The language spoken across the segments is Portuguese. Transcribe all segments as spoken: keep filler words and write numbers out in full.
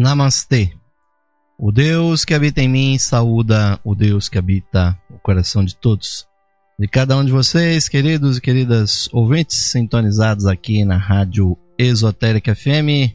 Namastê. O Deus que habita em mim saúda o Deus que habita o coração de todos. De cada um de vocês, queridos e queridas ouvintes sintonizados aqui na Rádio Esotérica F M,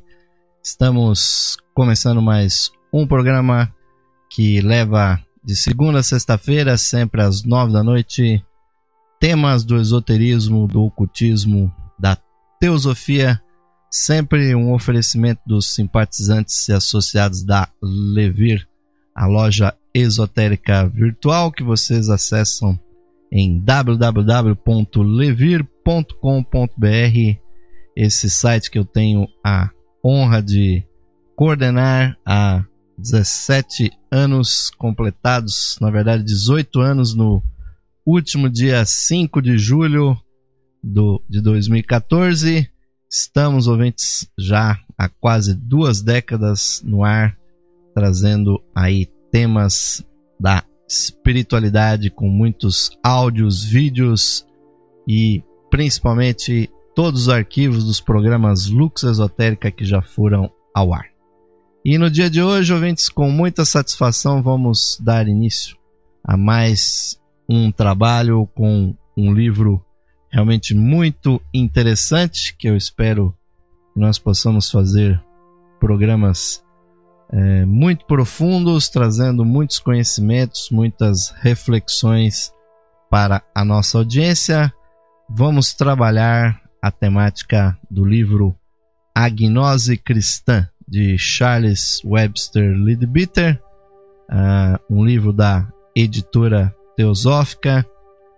estamos começando mais um programa que leva de segunda a sexta-feira, sempre às nove da noite, temas do esoterismo, do ocultismo, da teosofia, sempre um oferecimento dos simpatizantes e associados da Levir, a loja esotérica virtual que vocês acessam em w w w ponto levir ponto com ponto b r, esse site que eu tenho a honra de coordenar há dezessete anos completados, na verdade dezoito anos, no último dia cinco de julho do, de dois mil e quatorze. Estamos, ouvintes, já há quase duas décadas no ar, trazendo aí temas da espiritualidade com muitos áudios, vídeos e principalmente todos os arquivos dos programas Lux Esotérica que já foram ao ar. E no dia de hoje, ouvintes, com muita satisfação vamos dar início a mais um trabalho com um livro realmente muito interessante, que eu espero que nós possamos fazer programas é, muito profundos, trazendo muitos conhecimentos, muitas reflexões para a nossa audiência. Vamos trabalhar a temática do livro A Gnose Cristã, de Charles Webster Leadbeater, uh, um livro da editora Teosófica,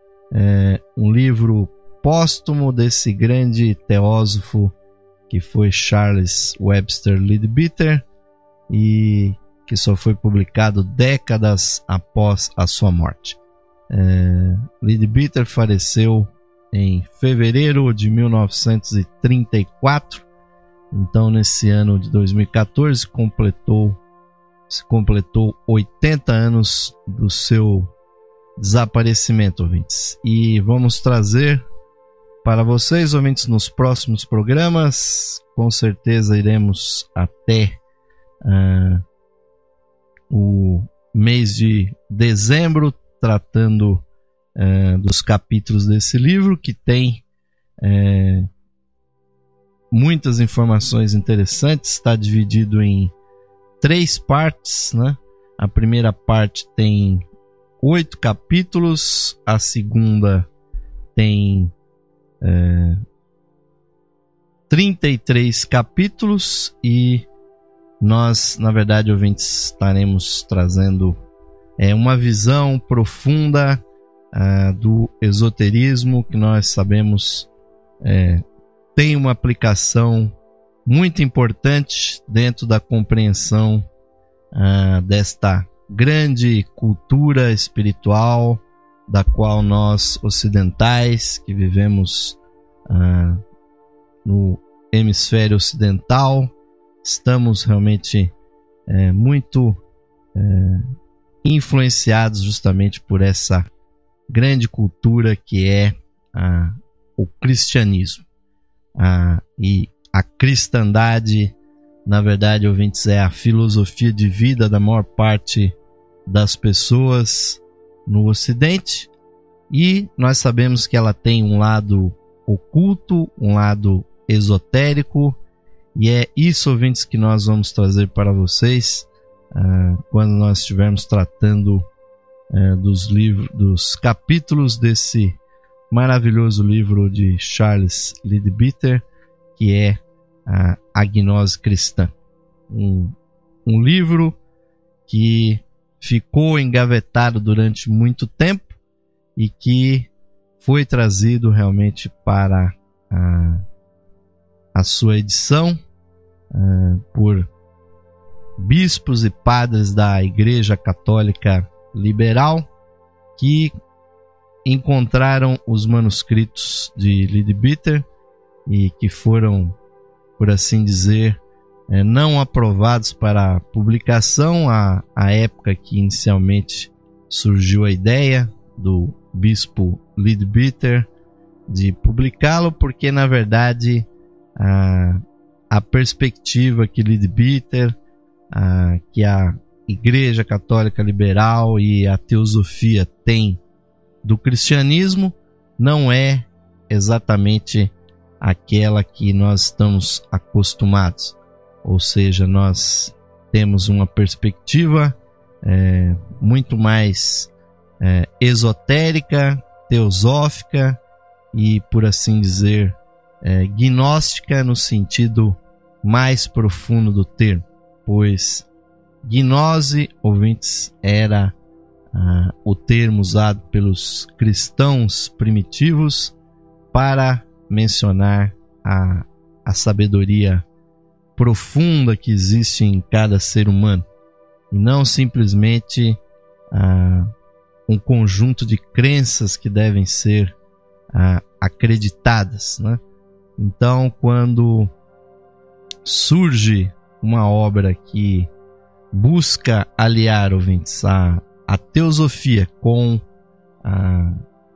é, um livro póstumo desse grande teósofo que foi Charles Webster Leadbeater e que só foi publicado décadas após a sua morte. É, Leadbeater faleceu em fevereiro de mil novecentos e trinta e quatro, então nesse ano de dois mil e quatorze completou, se completou oitenta anos do seu desaparecimento, ouvintes. E vamos trazer para vocês, ouvintes, nos próximos programas, com certeza iremos até uh, o mês de dezembro, tratando uh, dos capítulos desse livro, que tem uh, muitas informações interessantes. Está dividido em três partes, né? A primeira parte tem oito capítulos, a segunda tem É, trinta e três capítulos e nós, na verdade, ouvintes, estaremos trazendo é, uma visão profunda uh, do esoterismo, que nós sabemos é, tem uma aplicação muito importante dentro da compreensão uh, desta grande cultura espiritual da qual nós ocidentais, que vivemos ah, no hemisfério ocidental, estamos realmente é, muito é, influenciados justamente por essa grande cultura que é ah, o cristianismo. Ah, e a cristandade, na verdade, ouvintes, é a filosofia de vida da maior parte das pessoas no Ocidente, e nós sabemos que ela tem um lado oculto, um lado esotérico, e é isso, ouvintes, que nós vamos trazer para vocês uh, quando nós estivermos tratando uh, dos livros, dos capítulos desse maravilhoso livro de Charles Leadbeater, que é uh, A Gnose Cristã, um, um livro que ficou engavetado durante muito tempo e que foi trazido realmente para a, a sua edição uh, por bispos e padres da Igreja Católica Liberal, que encontraram os manuscritos de Leadbeater e que foram, por assim dizer, É, não aprovados para publicação à, à época que inicialmente surgiu a ideia do bispo Leadbeater de publicá-lo, porque na verdade a, a perspectiva que Leadbeater ah, que a Igreja Católica Liberal e a teosofia têm do cristianismo não é exatamente aquela que nós estamos acostumados. Ou seja, nós temos uma perspectiva é, muito mais é, esotérica, teosófica e, por assim dizer, é, gnóstica no sentido mais profundo do termo, pois gnose, ouvintes, era ah, o termo usado pelos cristãos primitivos para mencionar a, a sabedoria profunda que existe em cada ser humano, e não simplesmente ah, um conjunto de crenças que devem ser ah, acreditadas, né? Então, quando surge uma obra que busca aliar, ouvintes, a, a teosofia com a,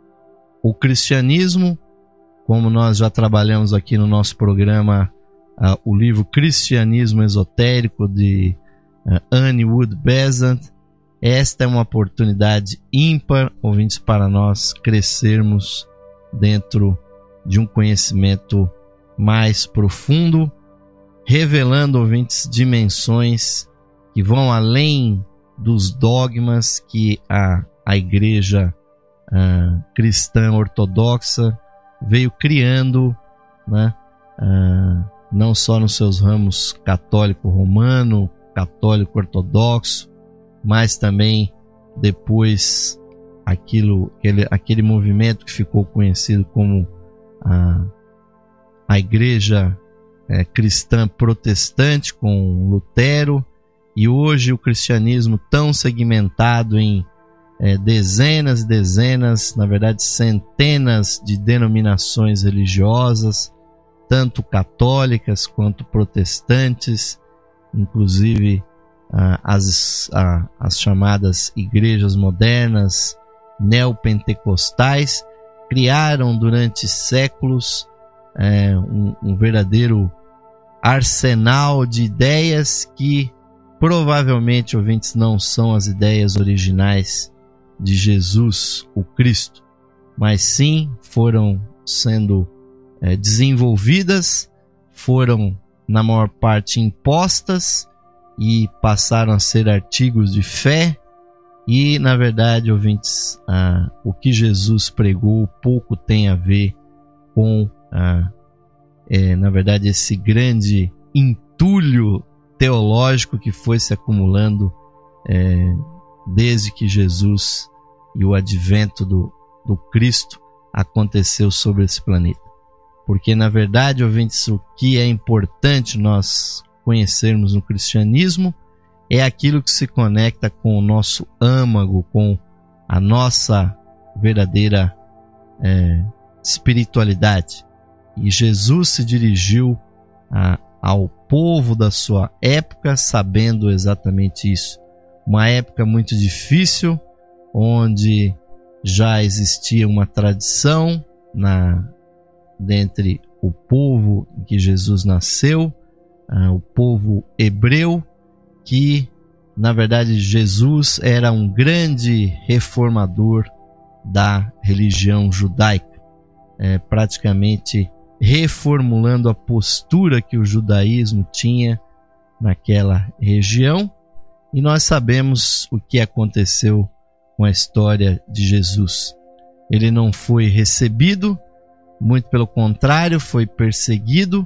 o cristianismo, como nós já trabalhamos aqui no nosso programa, a, o livro Cristianismo Esotérico, de a, Annie Wood Besant, esta é uma oportunidade ímpar, ouvintes, para nós crescermos dentro de um conhecimento mais profundo, revelando, ouvintes, dimensões que vão além dos dogmas que a, a igreja uh, cristã ortodoxa veio criando, né? uh, não só nos seus ramos católico romano, católico ortodoxo, mas também depois aquilo, aquele, aquele movimento que ficou conhecido como a, a igreja é, cristã protestante com Lutero, e hoje o cristianismo tão segmentado em é, dezenas e dezenas, na verdade centenas de denominações religiosas, tanto católicas quanto protestantes, inclusive ah, as, ah, as chamadas igrejas modernas, neopentecostais, criaram durante séculos é, um, um verdadeiro arsenal de ideias que provavelmente, ouvintes, não são as ideias originais de Jesus, o Cristo, mas sim foram sendo é, desenvolvidas, foram na maior parte impostas e passaram a ser artigos de fé. E, na verdade, ouvintes, ah, o que Jesus pregou pouco tem a ver com, ah, é, na verdade, esse grande entulho teológico que foi se acumulando é, desde que Jesus e o advento do, do Cristo aconteceu sobre esse planeta. Porque, na verdade, ouvintes, o que é importante nós conhecermos no cristianismo é aquilo que se conecta com o nosso âmago, com a nossa verdadeira é, espiritualidade. E Jesus se dirigiu a, ao povo da sua época sabendo exatamente isso. Uma época muito difícil, onde já existia uma tradição na, dentre o povo em que Jesus nasceu, uh, o povo hebreu, que na verdade Jesus era um grande reformador da religião judaica, é, praticamente reformulando a postura que o judaísmo tinha naquela região. E nós sabemos o que aconteceu com a história de Jesus. Ele não foi recebido, muito pelo contrário, foi perseguido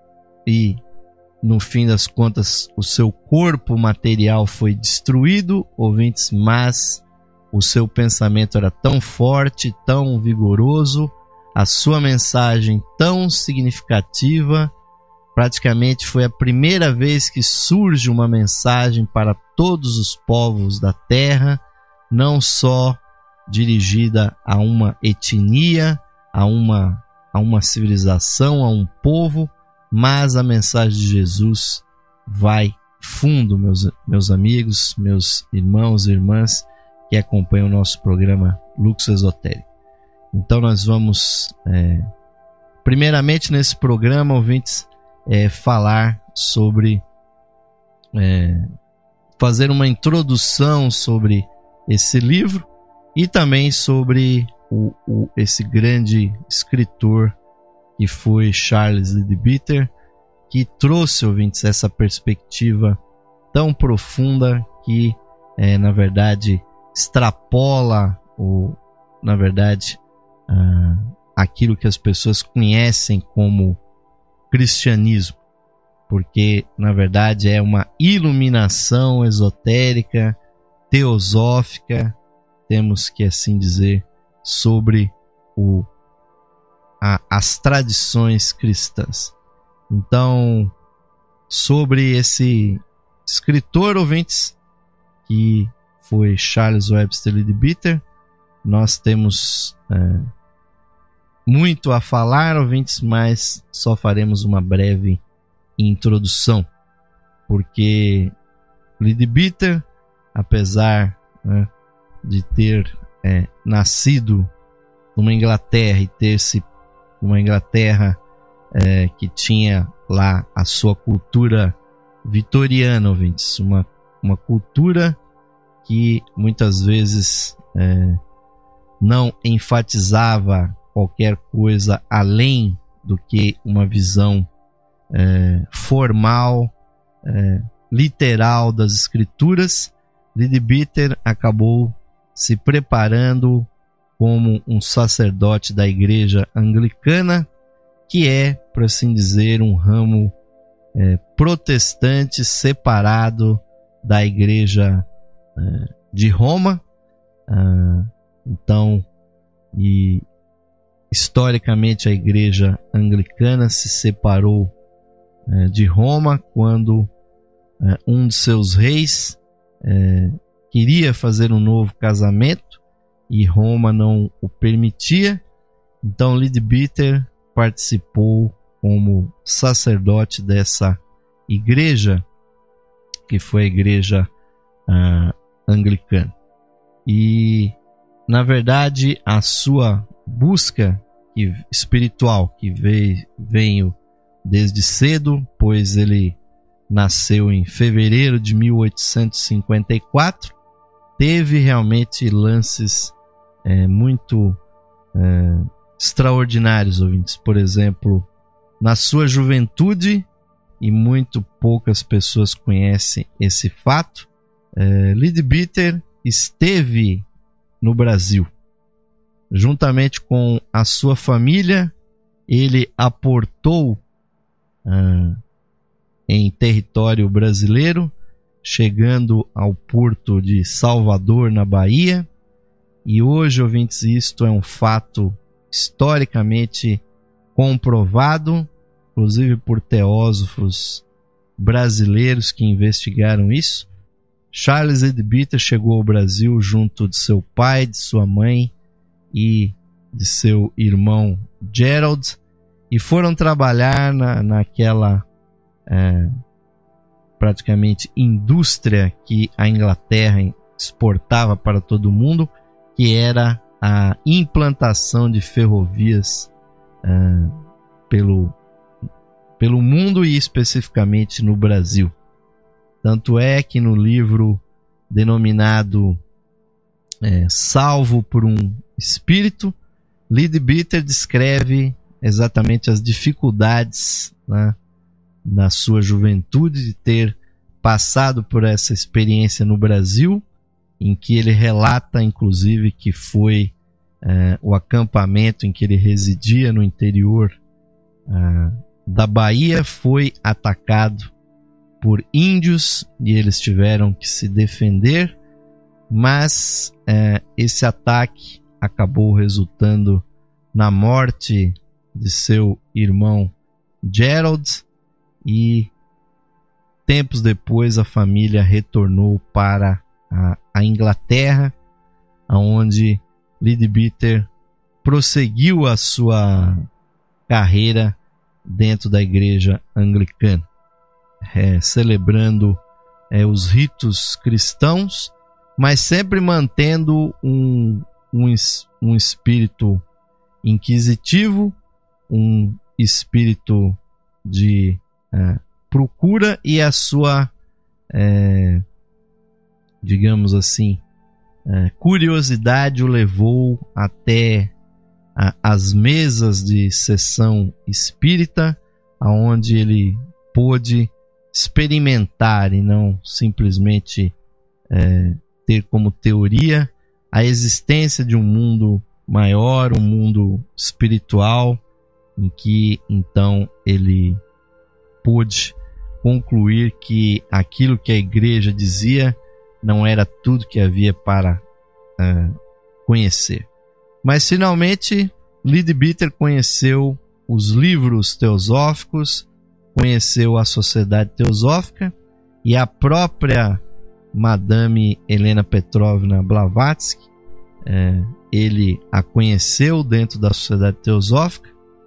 e, no fim das contas, o seu corpo material foi destruído, ouvintes, mas o seu pensamento era tão forte, tão vigoroso, a sua mensagem tão significativa. Praticamente foi a primeira vez que surge uma mensagem para todos os povos da terra, não só dirigida a uma etnia, a uma, a uma civilização, a um povo, mas a mensagem de Jesus vai fundo, meus, meus amigos, meus irmãos e irmãs que acompanham o nosso programa Lux Esotérico. Então nós vamos, é, primeiramente nesse programa, ouvintes, é, falar sobre é, fazer uma introdução sobre esse livro e também sobre o, o, esse grande escritor que foi Charles Leadbeater, que trouxe, ouvintes, essa perspectiva tão profunda que, é, na verdade, extrapola, o, na verdade, uh, aquilo que as pessoas conhecem como cristianismo, porque, na verdade, é uma iluminação esotérica, teosófica, temos que assim dizer, sobre o, a, as tradições cristãs. Então, sobre esse escritor, ouvintes, que foi Charles Webster Leadbeater, nós temos é, muito a falar, ouvintes, mas só faremos uma breve introdução, porque Leadbeater, apesar, né, de ter é, nascido numa Inglaterra e ter-se uma Inglaterra é, que tinha lá a sua cultura vitoriana, ouvintes, uma, uma cultura que muitas vezes é, não enfatizava qualquer coisa além do que uma visão é, formal, é, literal das escrituras. Leadbeater acabou se preparando como um sacerdote da igreja anglicana, que é, por assim dizer, um ramo é, protestante separado da igreja é, de Roma. Ah, então, e historicamente a igreja anglicana se separou é, de Roma quando é, um de seus reis é, queria fazer um novo casamento e Roma não o permitia. Então Leadbeater participou como sacerdote dessa igreja, que foi a igreja ah, anglicana. E, na verdade, a sua busca que, espiritual, que veio, veio desde cedo, pois ele nasceu em fevereiro de mil oitocentos e cinquenta e quatro, teve realmente lances é, muito é, extraordinários, ouvintes. Por exemplo, na sua juventude, e muito poucas pessoas conhecem esse fato, é, Leadbeater esteve no Brasil. Juntamente com a sua família, ele aportou ah, em território brasileiro, chegando ao porto de Salvador, na Bahia. E hoje, ouvintes, isto é um fato historicamente comprovado, inclusive por teósofos brasileiros que investigaram isso. Charles Leadbeater chegou ao Brasil junto de seu pai, de sua mãe e de seu irmão Gerald, e foram trabalhar na, naquela é, praticamente indústria que a Inglaterra exportava para todo o mundo, que era a implantação de ferrovias é, pelo, pelo mundo e especificamente no Brasil. Tanto é que no livro denominado é, Salvo por um Espírito, Leadbeater descreve exatamente as dificuldades, né, na sua juventude de ter passado por essa experiência no Brasil, em que ele relata, inclusive, que foi é, o acampamento em que ele residia no interior é, da Bahia, foi atacado por índios e eles tiveram que se defender, mas é, esse ataque acabou resultando na morte de seu irmão Gerald, e tempos depois a família retornou para a, a Inglaterra, onde Leadbeater prosseguiu a sua carreira dentro da igreja anglicana, é, celebrando é, os ritos cristãos, mas sempre mantendo um, um, um espírito inquisitivo, um espírito de é, procura, e a sua é, digamos assim, é, curiosidade o levou até a, as mesas de sessão espírita, aonde ele pôde experimentar e não simplesmente é, ter como teoria a existência de um mundo maior, um mundo espiritual, em que então ele pôde concluir que aquilo que a igreja dizia não era tudo que havia para uh, conhecer. Mas finalmente Leadbeater conheceu os livros teosóficos, conheceu a Sociedade Teosófica, e a própria Madame Helena Petrovna Blavatsky, é, ele a conheceu dentro da Sociedade Teosófica,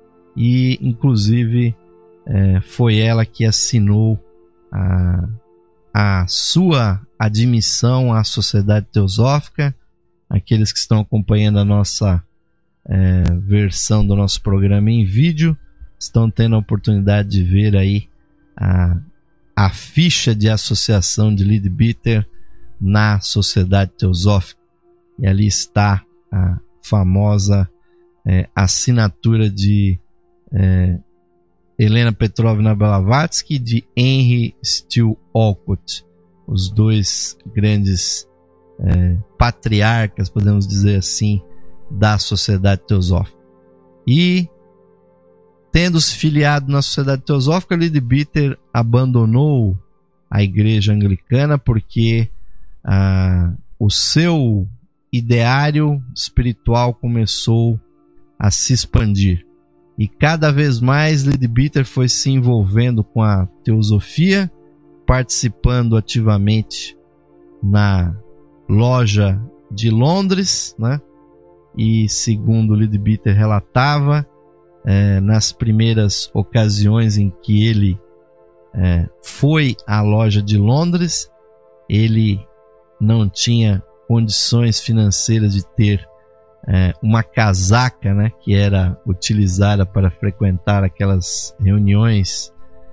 e inclusive é, foi ela que assinou a, a sua admissão à Sociedade Teosófica. Aqueles que estão acompanhando a nossa é, versão do nosso programa em vídeo estão tendo a oportunidade de ver aí a, a ficha de associação de Leadbeater na Sociedade Teosófica, e ali está a famosa é, assinatura de é, Helena Petrovna Blavatsky e de Henry Steele Olcott, os dois grandes é, patriarcas, podemos dizer assim, da Sociedade Teosófica. E tendo se filiado na Sociedade Teosófica, Leadbeater abandonou a Igreja Anglicana porque ah, o seu ideário espiritual começou a se expandir. E cada vez mais Leadbeater foi se envolvendo com a teosofia, participando ativamente na loja de Londres, né? E segundo Leadbeater relatava, é, nas primeiras ocasiões em que ele é, foi à loja de Londres, ele não tinha condições financeiras de ter é, uma casaca, né, que era utilizada para frequentar aquelas reuniões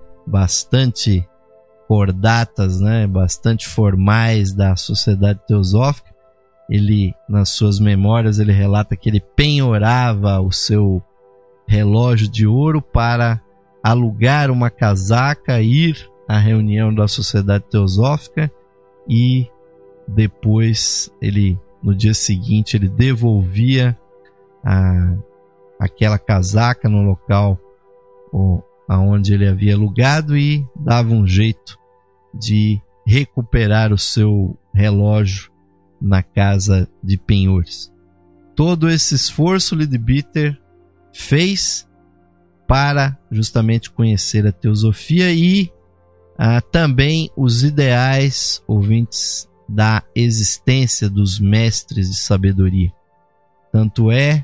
bastante cordatas, né, bastante formais da Sociedade Teosófica. Ele, nas suas memórias, ele relata que ele penhorava o seu relógio de ouro para alugar uma casaca, ir à reunião da Sociedade Teosófica, e depois ele, no dia seguinte, ele devolvia a, aquela casaca no local o, aonde ele havia alugado e dava um jeito de recuperar o seu relógio na casa de penhores. Todo esse esforço Leadbeater fez para justamente conhecer a teosofia e ah, também os ideais, ouvintes, da existência dos mestres de sabedoria. Tanto é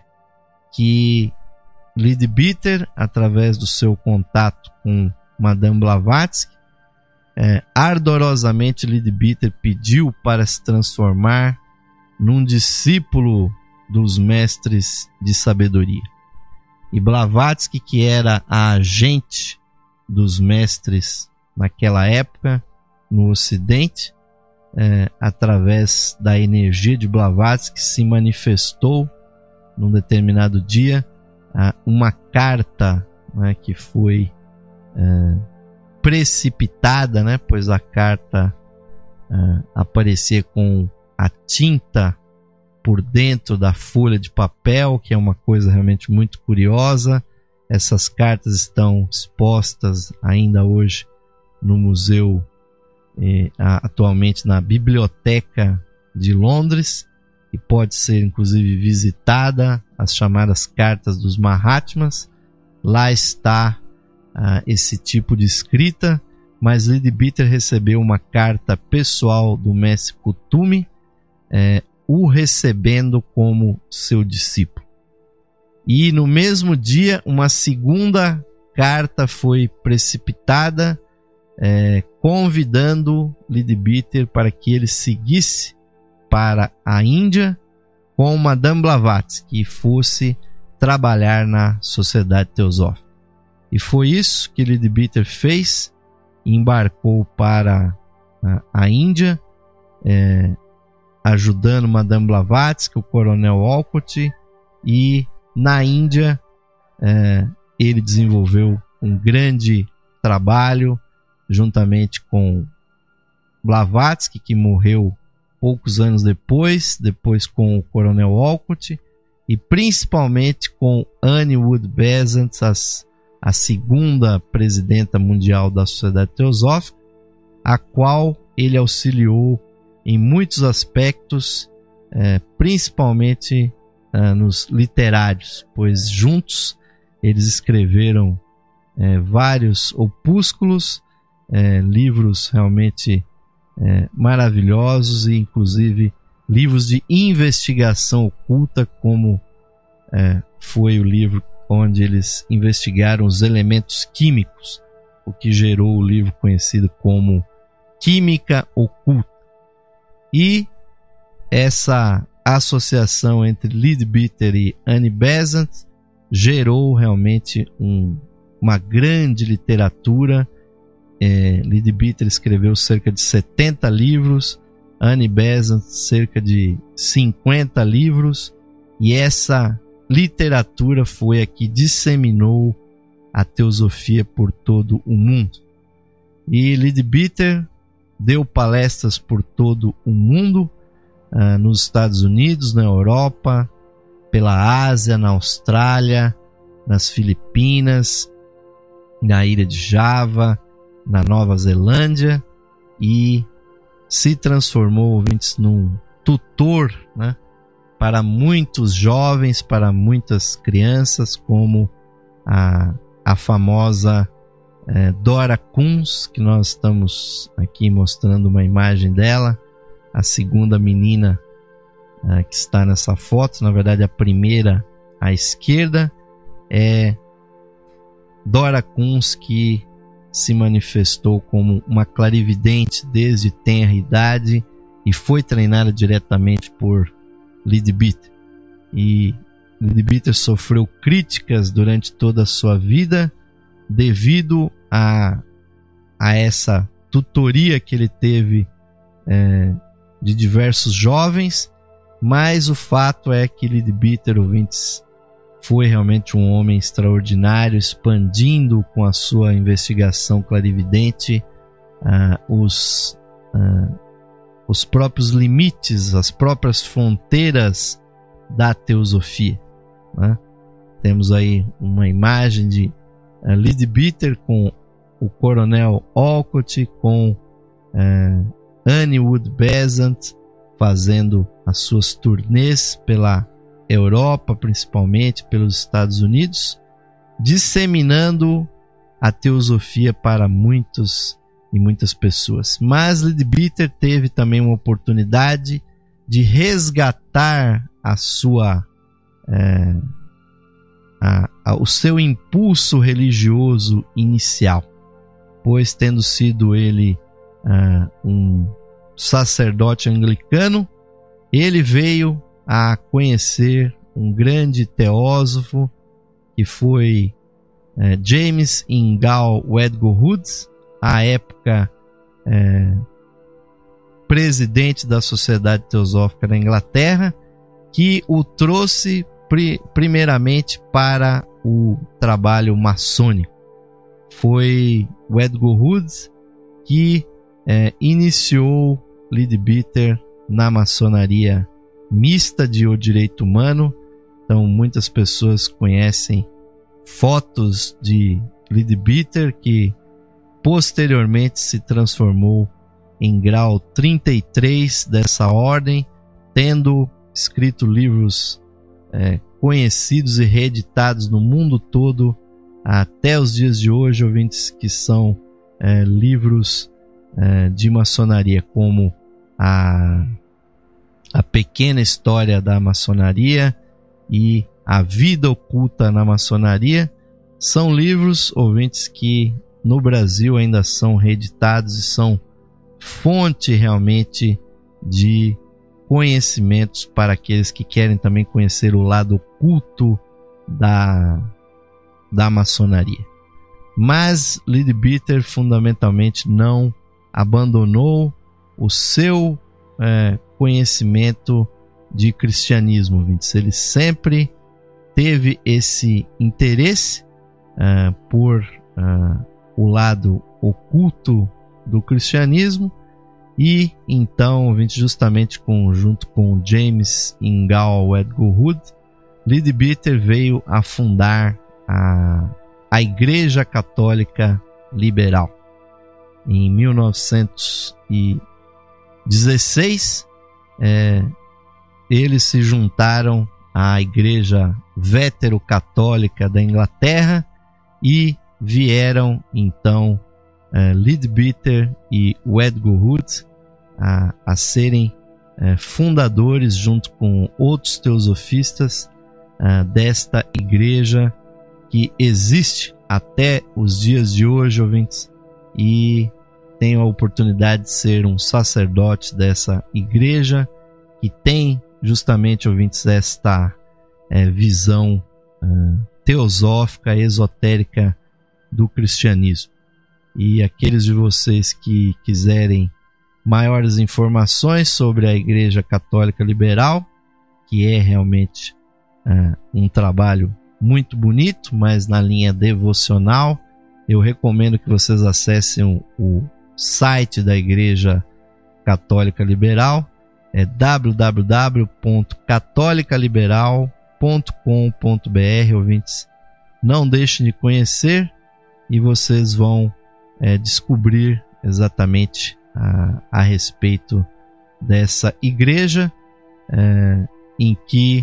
que Leadbeater, através do seu contato com Madame Blavatsky, é, ardorosamente Leadbeater pediu para se transformar num discípulo dos mestres de sabedoria. E Blavatsky, que era a agente dos mestres naquela época no Ocidente, é, através da energia de Blavatsky, se manifestou num determinado dia uma carta, né, que foi é, precipitada, né, pois a carta é, aparecia com a tinta por dentro da folha de papel, que é uma coisa realmente muito curiosa. Essas cartas estão expostas ainda hoje no museu, eh, atualmente na Biblioteca de Londres, e pode ser inclusive visitada, as chamadas Cartas dos Mahatmas. Lá está ah, esse tipo de escrita, mas Leadbeater recebeu uma carta pessoal do mestre Kuthumi, eh, o recebendo como seu discípulo. E no mesmo dia, uma segunda carta foi precipitada, é, convidando Leadbeater para que ele seguisse para a Índia com Madame Blavatsky e fosse trabalhar na Sociedade Teosófica. E foi isso que Leadbeater fez, embarcou para a, a Índia, é, ajudando Madame Blavatsky, o Coronel Olcott, e na Índia é, ele desenvolveu um grande trabalho juntamente com Blavatsky, que morreu poucos anos depois, depois com o Coronel Olcott, e principalmente com Annie Wood Besant, a segunda presidenta mundial da Sociedade Teosófica, a qual ele auxiliou em muitos aspectos, é, principalmente é, nos literários, pois juntos eles escreveram é, vários opúsculos, é, livros realmente é, maravilhosos, e inclusive livros de investigação oculta, como é, foi o livro onde eles investigaram os elementos químicos, o que gerou o livro conhecido como Química Oculta. E essa associação entre Leadbeater e Annie Besant gerou realmente um, uma grande literatura. É, Leadbeater escreveu cerca de setenta livros, Annie Besant cerca de cinquenta livros, e essa literatura foi a que disseminou a teosofia por todo o mundo. E Leadbeater deu palestras por todo o mundo, uh, nos Estados Unidos, na Europa, pela Ásia, na Austrália, nas Filipinas, na ilha de Java, na Nova Zelândia, e se transformou, ouvintes, num tutor, né, para muitos jovens, para muitas crianças, como a, a famosa é, Dora Kunz, que nós estamos aqui mostrando uma imagem dela, a segunda menina é, que está nessa foto, na verdade a primeira à esquerda, é Dora Kunz, que se manifestou como uma clarividente desde tenra idade e foi treinada diretamente por Leadbeater. E Leadbeater sofreu críticas durante toda a sua vida devido a, a essa tutoria que ele teve é, de diversos jovens, mas o fato é que Leadbeater, ouvintes, foi realmente um homem extraordinário, expandindo com a sua investigação clarividente uh, os, uh, os próprios limites, as próprias fronteiras da teosofia, né? Temos aí uma imagem de uh, Leadbeater com o Coronel Olcott, com uh, Annie Wood Besant fazendo as suas turnês pela Europa, principalmente pelos Estados Unidos, disseminando a teosofia para muitos e muitas pessoas. Mas Leadbeater teve também uma oportunidade de resgatar a sua, é, a, a, o seu impulso religioso inicial, pois, tendo sido ele uh, um sacerdote anglicano, ele veio a conhecer um grande teósofo que foi é, James Ingal Wedgwood, à época é, presidente da Sociedade Teosófica da Inglaterra, que o trouxe pri- primeiramente para o trabalho maçônico. Foi Wedgwood que é, iniciou Leadbeater na maçonaria mista de O Direito Humano. Então muitas pessoas conhecem fotos de Leadbeater, que posteriormente se transformou em grau trinta e três dessa ordem, tendo escrito livros é, conhecidos e reeditados no mundo todo até os dias de hoje, ouvintes, que são é, livros é, de maçonaria, como a A Pequena História da Maçonaria e A Vida Oculta na Maçonaria. São livros, ouvintes, que no Brasil ainda são reeditados e são fonte realmente de conhecimentos para aqueles que querem também conhecer o lado oculto da, da maçonaria. Mas Leadbeater fundamentalmente não abandonou o seu é, conhecimento de cristianismo, ouvintes. Ele sempre teve esse interesse uh, por uh, o lado oculto do cristianismo, e então, ouvintes, justamente com, junto com James Ingal Wedgwood, Leadbeater veio a fundar a, a Igreja Católica Liberal. Em mil novecentos e dezesseis, é, eles se juntaram à Igreja Vétero-Católica da Inglaterra e vieram então é, Leadbeater e Wedgwood a, a serem é, fundadores, junto com outros teosofistas, é, desta igreja que existe até os dias de hoje, ouvintes, e tenho a oportunidade de ser um sacerdote dessa igreja que tem justamente, ouvintes, esta é, visão uh, teosófica, esotérica do cristianismo. E aqueles de vocês que quiserem maiores informações sobre a Igreja Católica Liberal, que é realmente uh, um trabalho muito bonito, mas na linha devocional, eu recomendo que vocês acessem o, o site da Igreja Católica Liberal, é w w w ponto católica liberal ponto com ponto b r, ouvintes. Não deixem de conhecer e vocês vão é, descobrir exatamente a, a respeito dessa igreja, é, em que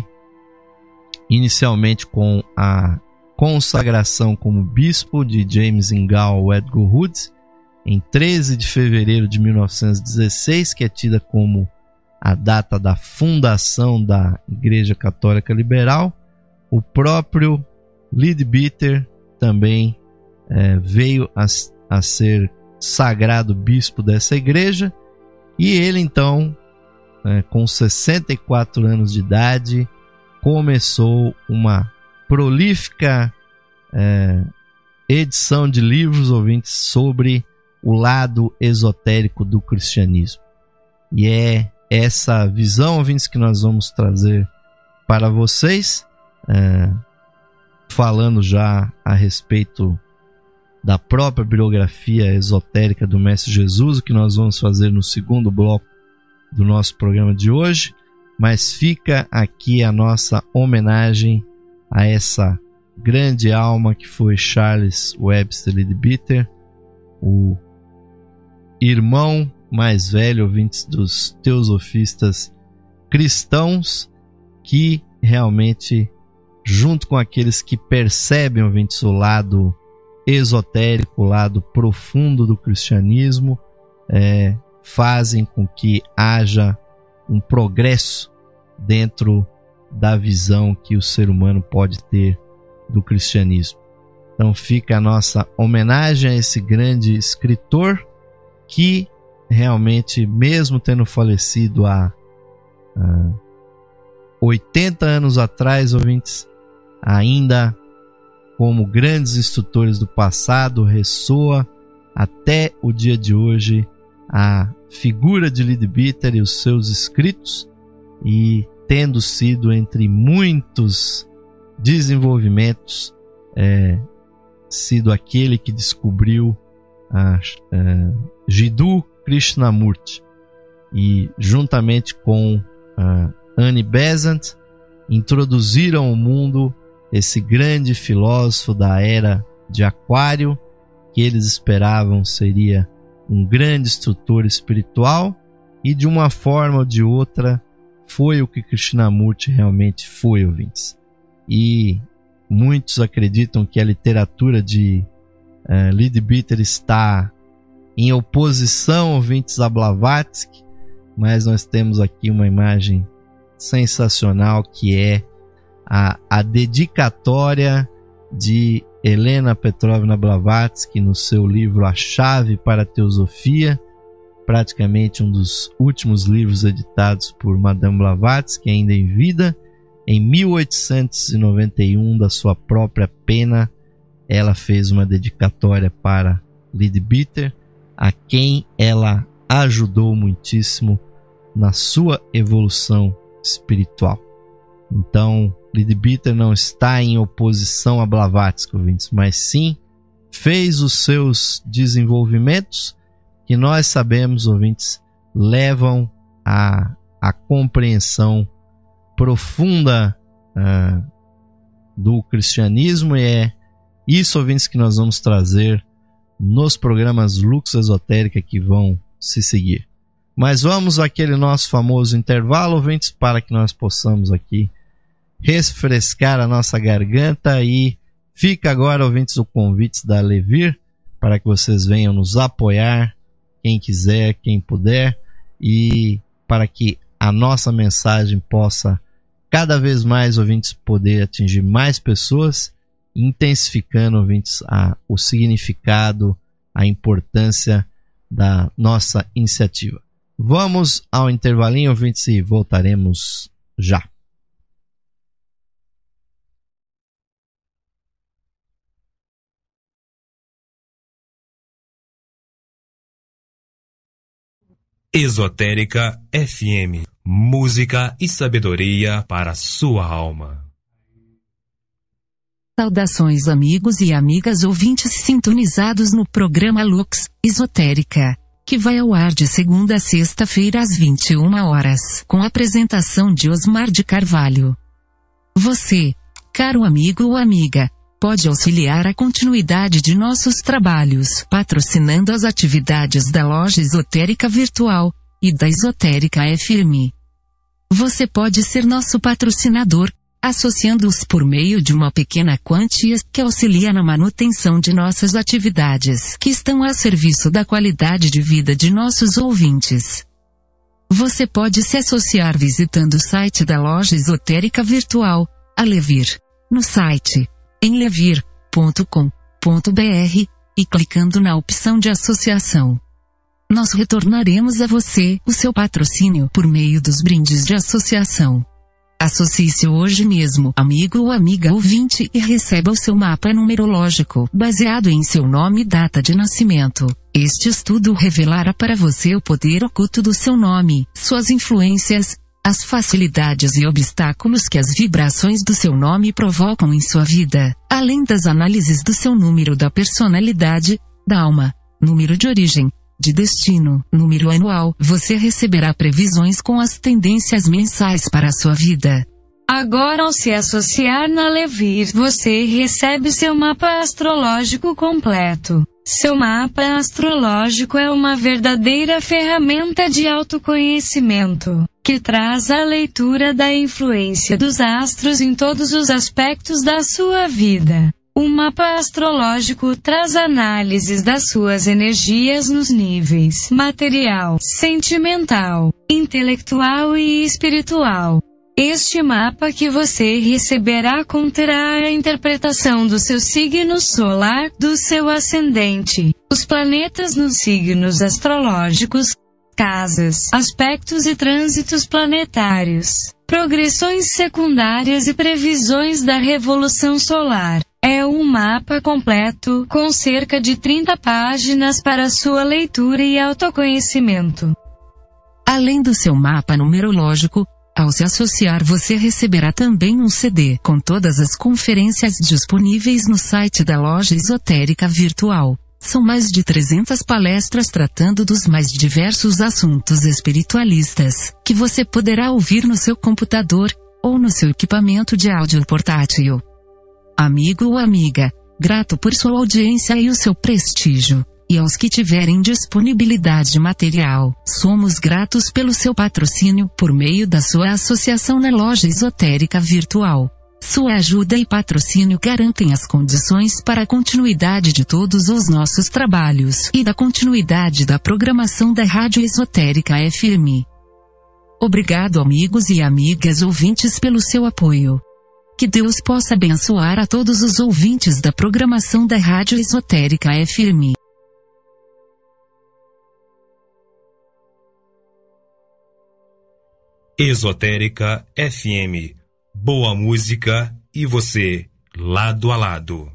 inicialmente com a consagração como bispo de James Ingal Wedgwood em treze de fevereiro de mil novecentos e dezesseis, que é tida como a data da fundação da Igreja Católica Liberal, o próprio Leadbeater também é, veio a, a ser sagrado bispo dessa igreja, e ele então, é, com sessenta e quatro anos de idade, começou uma prolífica é, edição de livros, ouvintes, sobre o lado esotérico do cristianismo. E é essa visão, ouvintes, que nós vamos trazer para vocês, é, falando já a respeito da própria biografia esotérica do Mestre Jesus, o que nós vamos fazer no segundo bloco do nosso programa de hoje. Mas fica aqui a nossa homenagem a essa grande alma que foi Charles Webster Leadbeater, o irmão mais velho, ouvintes, dos teosofistas cristãos, que realmente, junto com aqueles que percebem, ouvintes, o lado esotérico, o lado profundo do cristianismo, é, fazem com que haja um progresso dentro da visão que o ser humano pode ter do cristianismo. Então fica a nossa homenagem a esse grande escritor que realmente, mesmo tendo falecido há, há oitenta anos atrás, ouvintes, ainda como grandes instrutores do passado, ressoa até o dia de hoje a figura de Leadbeater e os seus escritos, e tendo sido, entre muitos desenvolvimentos, é, sido aquele que descobriu a, a Jiddu Krishnamurti, e juntamente com a Annie Besant introduziram ao mundo esse grande filósofo da era de Aquário, que eles esperavam seria um grande instrutor espiritual, e de uma forma ou de outra foi o que Krishnamurti realmente foi, ouvintes. E muitos acreditam que a literatura de uh, Leadbeater está em oposição, ouvintes, a Blavatsky, mas nós temos aqui uma imagem sensacional, que é a, a dedicatória de Helena Petrovna Blavatsky no seu livro A Chave para a Teosofia, praticamente um dos últimos livros editados por Madame Blavatsky, ainda em vida. Em mil oitocentos e noventa e um, da sua própria pena, ela fez uma dedicatória para Leadbeater, a quem ela ajudou muitíssimo na sua evolução espiritual. Então, Leadbeater não está em oposição a Blavatsky, ouvintes, mas sim fez os seus desenvolvimentos que nós sabemos, ouvintes, levam a, a compreensão profunda uh, do cristianismo, e é isso, ouvintes, que nós vamos trazer nos programas Lux Esotérica que vão se seguir. Mas vamos àquele nosso famoso intervalo, ouvintes, para que nós possamos aqui refrescar a nossa garganta, e fica agora, ouvintes, o convite da Levir para que vocês venham nos apoiar, quem quiser, quem puder, e para que a nossa mensagem possa cada vez mais, ouvintes, poder atingir mais pessoas, intensificando, ouvintes, a, o significado, a importância da nossa iniciativa. Vamos ao intervalinho, ouvintes, e voltaremos já. Esotérica F M. Música e sabedoria para a sua alma. Saudações, amigos e amigas ouvintes sintonizados no programa Lux Esotérica, que vai ao ar de segunda a sexta-feira às vinte e uma horas, com a apresentação de Osmar de Carvalho. Você, caro amigo ou amiga, pode auxiliar a continuidade de nossos trabalhos, patrocinando as atividades da Loja Esotérica Virtual e da Esotérica F M. Você pode ser nosso patrocinador, associando-os por meio de uma pequena quantia que auxilia na manutenção de nossas atividades, que estão a serviço da qualidade de vida de nossos ouvintes. Você pode se associar visitando o site da Loja Esotérica Virtual, a Levir, no site em levir ponto com ponto b r, e clicando na opção de associação. Nós retornaremos a você o seu patrocínio por meio dos brindes de associação. Associe-se hoje mesmo, amigo ou amiga ouvinte, e receba o seu mapa numerológico, baseado em seu nome e data de nascimento. Este estudo revelará para você o poder oculto do seu nome, suas influências, as facilidades e obstáculos que as vibrações do seu nome provocam em sua vida, além das análises do seu número da personalidade, da alma, número de origem, de destino, número anual. Você receberá previsões com as tendências mensais para a sua vida. Agora, ao se associar na Levir, você recebe seu mapa astrológico completo. Seu mapa astrológico é uma verdadeira ferramenta de autoconhecimento, que traz a leitura da influência dos astros em todos os aspectos da sua vida. O mapa astrológico traz análises das suas energias nos níveis material, sentimental, intelectual e espiritual. Este mapa que você receberá conterá a interpretação do seu signo solar, do seu ascendente, os planetas nos signos astrológicos, casas, aspectos e trânsitos planetários, progressões secundárias e previsões da revolução solar. É um mapa completo, com cerca de trinta páginas para sua leitura e autoconhecimento. Além do seu mapa numerológico, ao se associar você receberá também um C D com todas as conferências disponíveis no site da Loja Esotérica Virtual. São mais de trezentas palestras tratando dos mais diversos assuntos espiritualistas, que você poderá ouvir no seu computador, ou no seu equipamento de áudio portátil. Amigo ou amiga, grato por sua audiência e o seu prestígio. E aos que tiverem disponibilidade material, somos gratos pelo seu patrocínio por meio da sua associação na Loja Esotérica Virtual. Sua ajuda e patrocínio garantem as condições para a continuidade de todos os nossos trabalhos e da continuidade da programação da Rádio Esotérica F M. Obrigado, amigos e amigas ouvintes, pelo seu apoio. Que Deus possa abençoar a todos os ouvintes da programação da Rádio Esotérica F M. Esotérica F M. Boa música e você, lado a lado.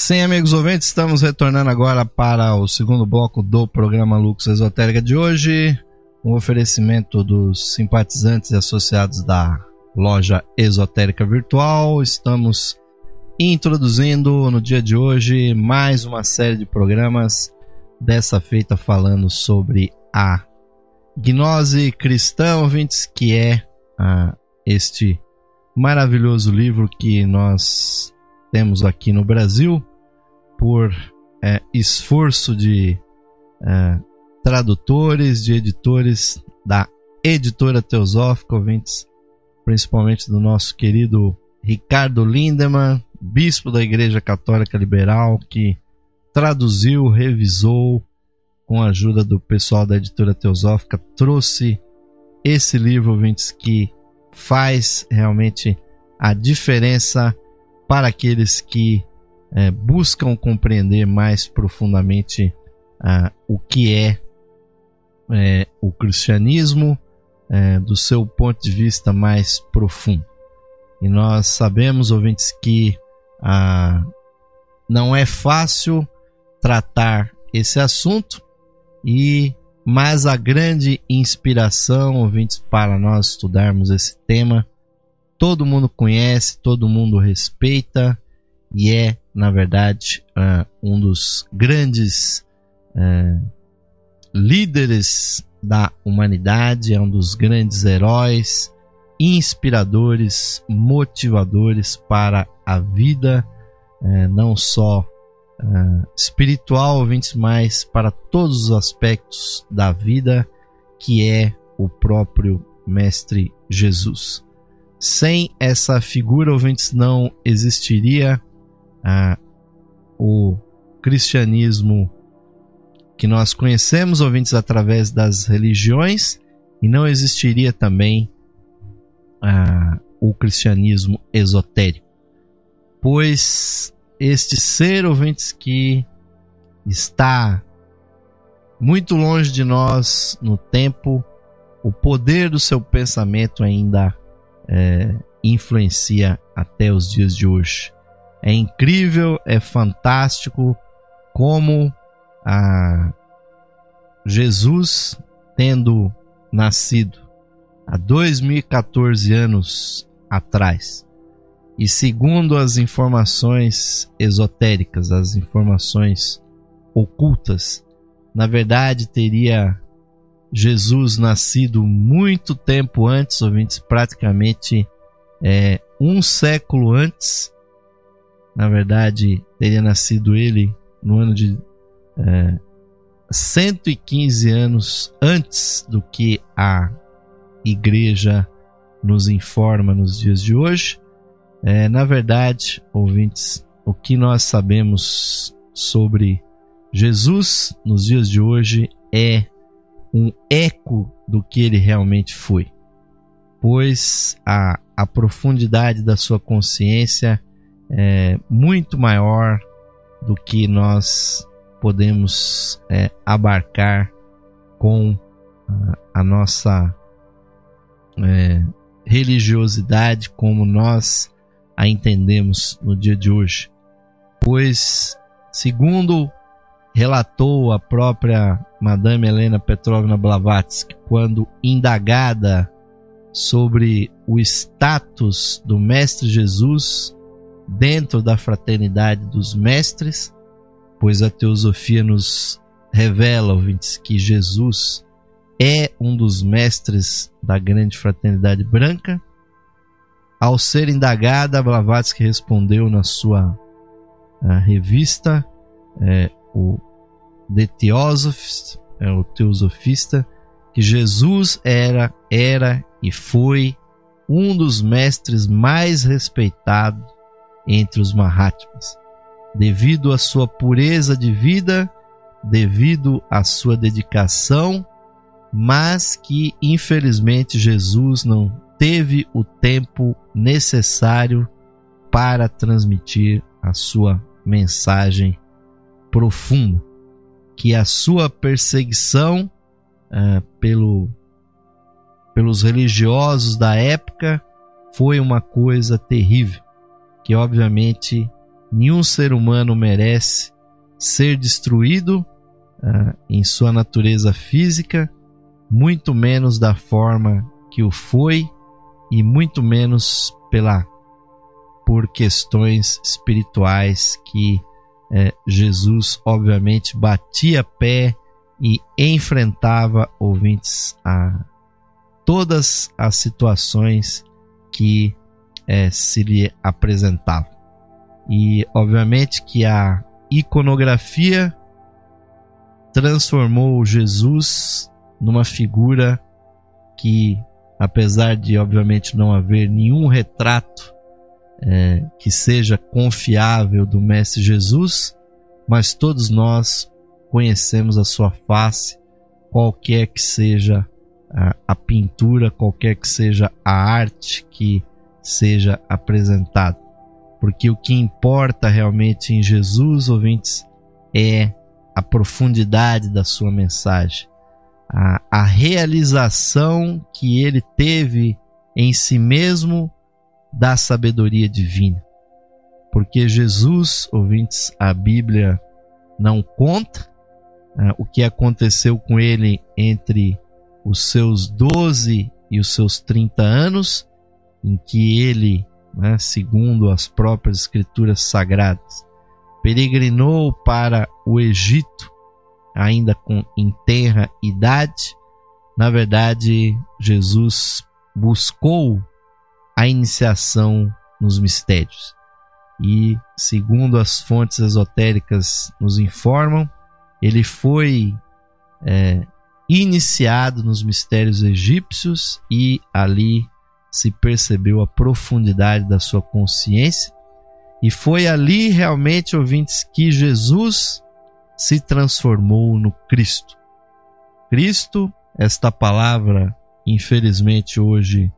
Sim, amigos ouvintes, estamos retornando agora para o segundo bloco do programa Lux Esotérica de hoje, um oferecimento dos simpatizantes e associados da loja Esotérica Virtual. Estamos introduzindo no dia de hoje mais uma série de programas, dessa feita falando sobre a gnose cristã, ouvintes, que é ah, este maravilhoso livro que nós temos aqui no Brasil por é, esforço de é, tradutores, de editores da Editora Teosófica, ouvintes, principalmente do nosso querido Ricardo Lindemann, bispo da Igreja Católica Liberal, que traduziu, revisou, com a ajuda do pessoal da Editora Teosófica, trouxe esse livro, ouvintes, que faz realmente a diferença para aqueles que é, buscam compreender mais profundamente ah, o que é, é o cristianismo é, do seu ponto de vista mais profundo. E nós sabemos, ouvintes, que ah, não é fácil tratar esse assunto, e mas a grande inspiração, ouvintes, para nós estudarmos esse tema, todo mundo conhece, todo mundo respeita, e é, na verdade, uh, um dos grandes uh, líderes da humanidade, é um dos grandes heróis, inspiradores, motivadores para a vida, uh, não só uh, espiritual, ouvintes, mas para todos os aspectos da vida, que é o próprio Mestre Jesus. Sem essa figura, ouvintes, não existiria ah, o cristianismo que nós conhecemos, ouvintes, através das religiões, e não existiria também ah, o cristianismo esotérico. Pois este ser, ouvintes, que está muito longe de nós no tempo, o poder do seu pensamento ainda É, influencia até os dias de hoje. É incrível, é fantástico como a Jesus, tendo nascido há dois mil e quatorze anos atrás, e segundo as informações esotéricas, as informações ocultas, na verdade teria Jesus nascido muito tempo antes, ouvintes, praticamente é, um século antes. Na verdade, teria nascido ele no ano de é, cento e quinze anos antes do que a Igreja nos informa nos dias de hoje. É, na verdade, ouvintes, o que nós sabemos sobre Jesus nos dias de hoje é um eco do que ele realmente foi, pois a, a profundidade da sua consciência é muito maior do que nós podemos é, abarcar com a, a nossa é, religiosidade como nós a entendemos no dia de hoje. Pois, segundo relatou a própria Madame Helena Petrovna Blavatsky, quando indagada sobre o status do Mestre Jesus dentro da fraternidade dos mestres, pois a teosofia nos revela, ouvintes, que Jesus é um dos mestres da grande fraternidade branca. Ao ser indagada, Blavatsky respondeu na sua revista, é, o The Theosophist, é o teosofista, que Jesus era, era e foi um dos mestres mais respeitados entre os Mahatmas, devido à sua pureza de vida, devido à sua dedicação, mas que infelizmente Jesus não teve o tempo necessário para transmitir a sua mensagem profunda, que a sua perseguição uh, pelo, pelos religiosos da época foi uma coisa terrível, que obviamente nenhum ser humano merece ser destruído uh, em sua natureza física, muito menos da forma que o foi e muito menos pela, por questões espirituais que eh, Jesus obviamente batia pé e enfrentava, ouvintes, a todas as situações que eh, se lhe apresentavam. E obviamente que a iconografia transformou Jesus numa figura que, apesar de obviamente não haver nenhum retrato é, que seja confiável do Mestre Jesus, mas todos nós conhecemos a sua face, qualquer que seja a, a pintura, qualquer que seja a arte que seja apresentada. Porque o que importa realmente em Jesus, ouvintes, é a profundidade da sua mensagem, a, a realização que ele teve em si mesmo da sabedoria divina. Porque Jesus, ouvintes, a Bíblia não conta uh, o que aconteceu com ele entre os seus doze e os seus trinta anos, em que ele, né, segundo as próprias escrituras sagradas, peregrinou para o Egito, ainda com em tenra idade. Na verdade, Jesus buscou a iniciação nos mistérios. E, segundo as fontes esotéricas nos informam, ele foi é, iniciado nos mistérios egípcios e ali se percebeu a profundidade da sua consciência, e foi ali realmente, ouvintes, que Jesus se transformou no Cristo. Cristo, esta palavra, infelizmente hoje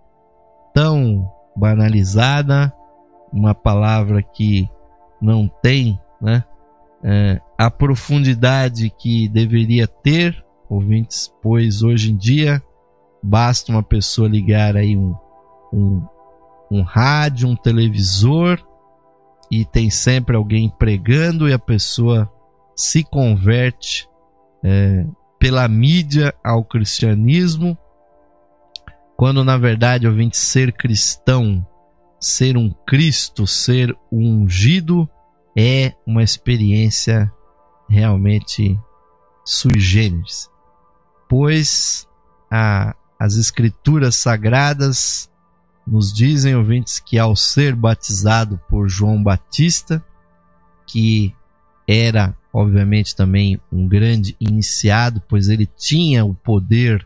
tão banalizada, uma palavra que não tem, né, é, a profundidade que deveria ter, ouvintes, pois hoje em dia basta uma pessoa ligar aí um Um, um rádio, um televisor, e tem sempre alguém pregando e a pessoa se converte é, pela mídia ao cristianismo, quando na verdade, ouvinte, ser cristão, ser um Cristo, ser um ungido é uma experiência realmente sui generis, pois a, as escrituras sagradas nos dizem, ouvintes, que ao ser batizado por João Batista, que era, obviamente, também um grande iniciado, pois ele tinha o poder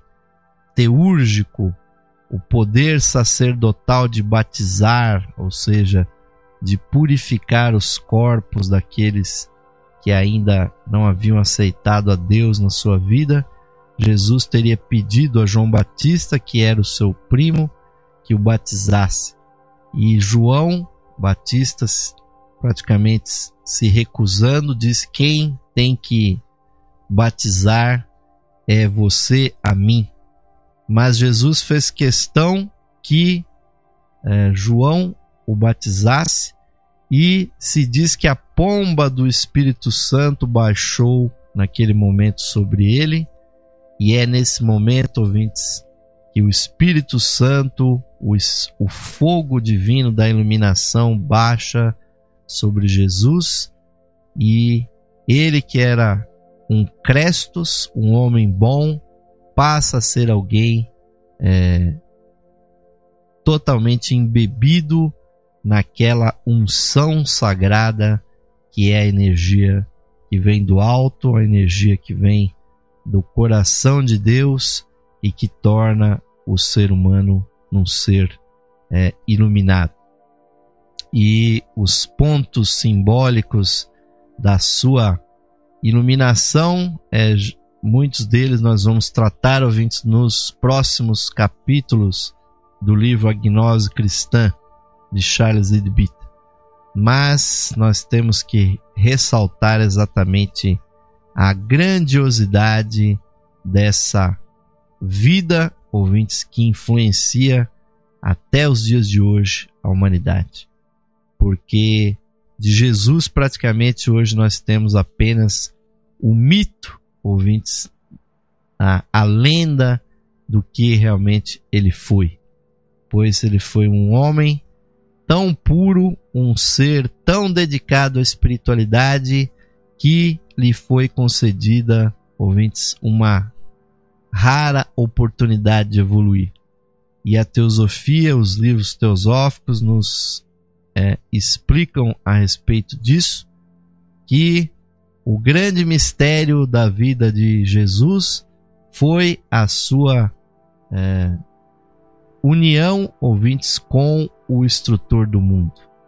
teúrgico, o poder sacerdotal de batizar, ou seja, de purificar os corpos daqueles que ainda não haviam aceitado a Deus na sua vida. Jesus teria pedido a João Batista, que era o seu primo, que o batizasse. E João Batista, praticamente se recusando, diz: quem tem que batizar é você a mim. Mas Jesus fez questão que é, João o batizasse, e se diz que a pomba do Espírito Santo baixou naquele momento sobre ele, e é nesse momento, ouvintes, que o Espírito Santo, o, o fogo divino da iluminação baixa sobre Jesus, e ele, que era um Crestos, um homem bom, passa a ser alguém é, totalmente embebido naquela unção sagrada que é a energia que vem do alto, a energia que vem do coração de Deus e que torna o ser humano um ser é, iluminado. E os pontos simbólicos da sua iluminação, é, muitos deles nós vamos tratar, ouvintes, nos próximos capítulos do livro A Gnose Cristã, de Charles Leadbeater. Mas nós temos que ressaltar exatamente a grandiosidade dessa vida, ouvintes, que influencia até os dias de hoje a humanidade. Porque de Jesus, praticamente hoje nós temos apenas o mito, ouvintes, a, a lenda do que realmente ele foi. Pois ele foi um homem tão puro, um ser tão dedicado à espiritualidade, que lhe foi concedida, ouvintes, uma rara oportunidade de evoluir. E a teosofia, os livros teosóficos nos é, explicam a respeito disso, que o grande mistério da vida de Jesus foi a sua é, união, ouvintes, com o instrutor do mundo,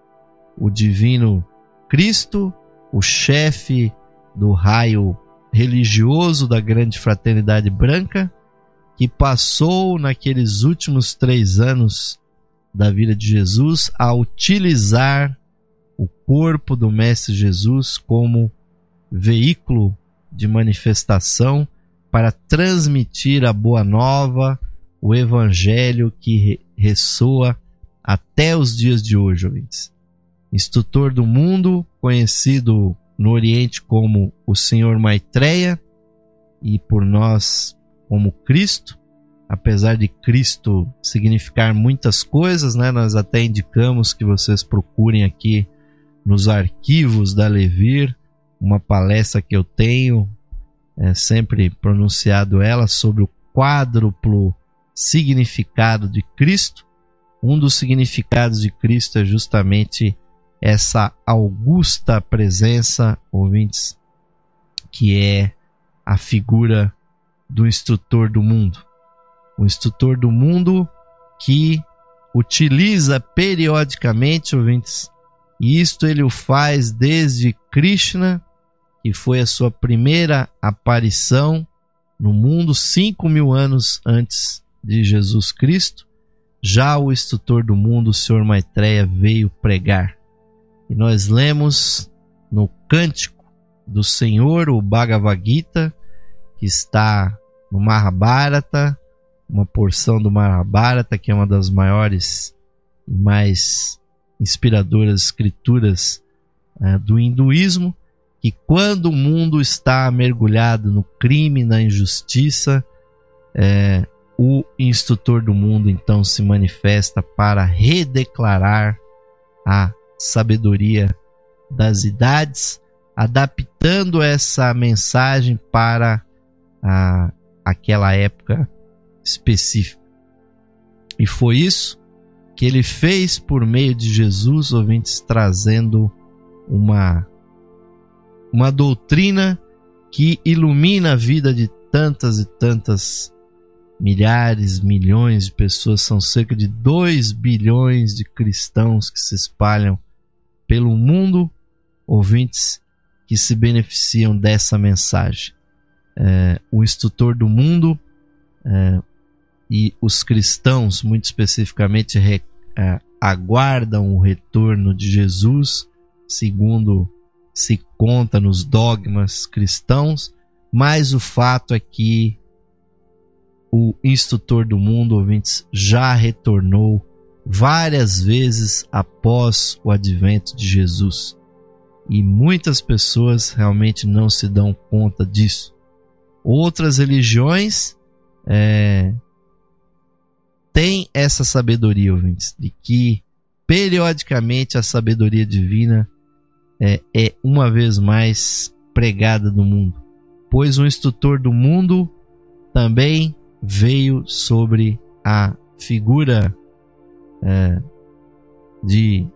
o divino Cristo, o chefe do raio religioso da grande fraternidade branca, que passou naqueles últimos três anos da vida de Jesus a utilizar o corpo do Mestre Jesus como veículo de manifestação para transmitir a boa nova, o evangelho que ressoa até os dias de hoje, ouvintes. Instrutor do mundo, conhecido no Oriente como o Senhor Maitreya e por nós como Cristo, apesar de Cristo significar muitas coisas, né? Nós até indicamos que vocês procurem aqui nos arquivos da Levir uma palestra que eu tenho, é, sempre pronunciado ela, sobre o quádruplo significado de Cristo. Um dos significados de Cristo é justamente essa augusta presença, ouvintes, que é a figura do instrutor do mundo. O instrutor do mundo que utiliza periodicamente, ouvintes, e isto ele o faz desde Krishna, que foi a sua primeira aparição no mundo cinco mil anos antes de Jesus Cristo. Já o instrutor do mundo, o Senhor Maitreya, veio pregar. E nós lemos no Cântico do Senhor, o Bhagavad Gita, que está no Mahabharata, uma porção do Mahabharata, que é uma das maiores e mais inspiradoras escrituras uh, do hinduísmo, que quando o mundo está mergulhado no crime, na injustiça, é, o instrutor do mundo então se manifesta para redeclarar a sabedoria das idades, adaptando essa mensagem para a, aquela época específica. E foi isso que ele fez por meio de Jesus, ouvintes, trazendo uma, uma doutrina que ilumina a vida de tantas e tantas milhares, milhões de pessoas. São cerca de dois bilhões de cristãos que se espalham pelo mundo, ouvintes, que se beneficiam dessa mensagem. É, o instrutor do mundo é, e os cristãos, muito especificamente, re, é, aguardam o retorno de Jesus, segundo se conta nos dogmas cristãos, mas o fato é que o instrutor do mundo, ouvintes, já retornou várias vezes após o advento de Jesus. E muitas pessoas realmente não se dão conta disso. Outras religiões é, têm essa sabedoria, ouvintes, de que periodicamente a sabedoria divina é, é uma vez mais pregada no mundo. Pois o instrutor do mundo também veio sobre a figura é, de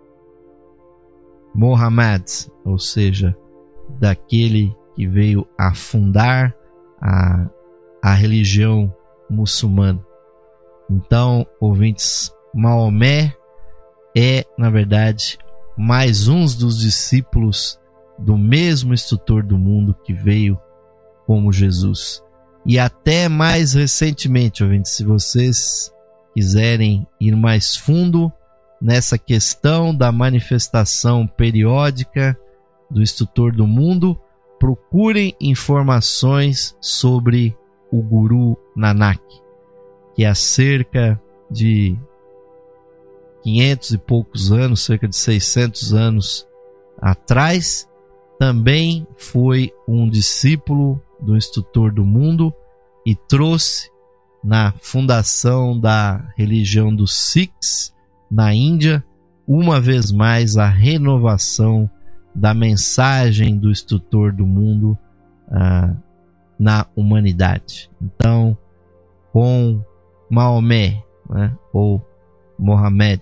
Muhammad, ou seja, daquele que veio a fundar a, a religião muçulmana. Então, ouvintes, Maomé é, na verdade, mais um dos discípulos do mesmo instrutor do mundo que veio como Jesus. E até mais recentemente, ouvintes, se vocês quiserem ir mais fundo nessa questão da manifestação periódica do instrutor do mundo, procurem informações sobre o Guru Nanak, que há cerca de quinhentos e poucos anos, cerca de seiscentos anos atrás, também foi um discípulo do Instrutor do Mundo e trouxe na fundação da religião dos Sikhs na Índia, uma vez mais a renovação da mensagem do Instrutor do Mundo ah, na humanidade. Então, com Maomé, né, ou Mohammed,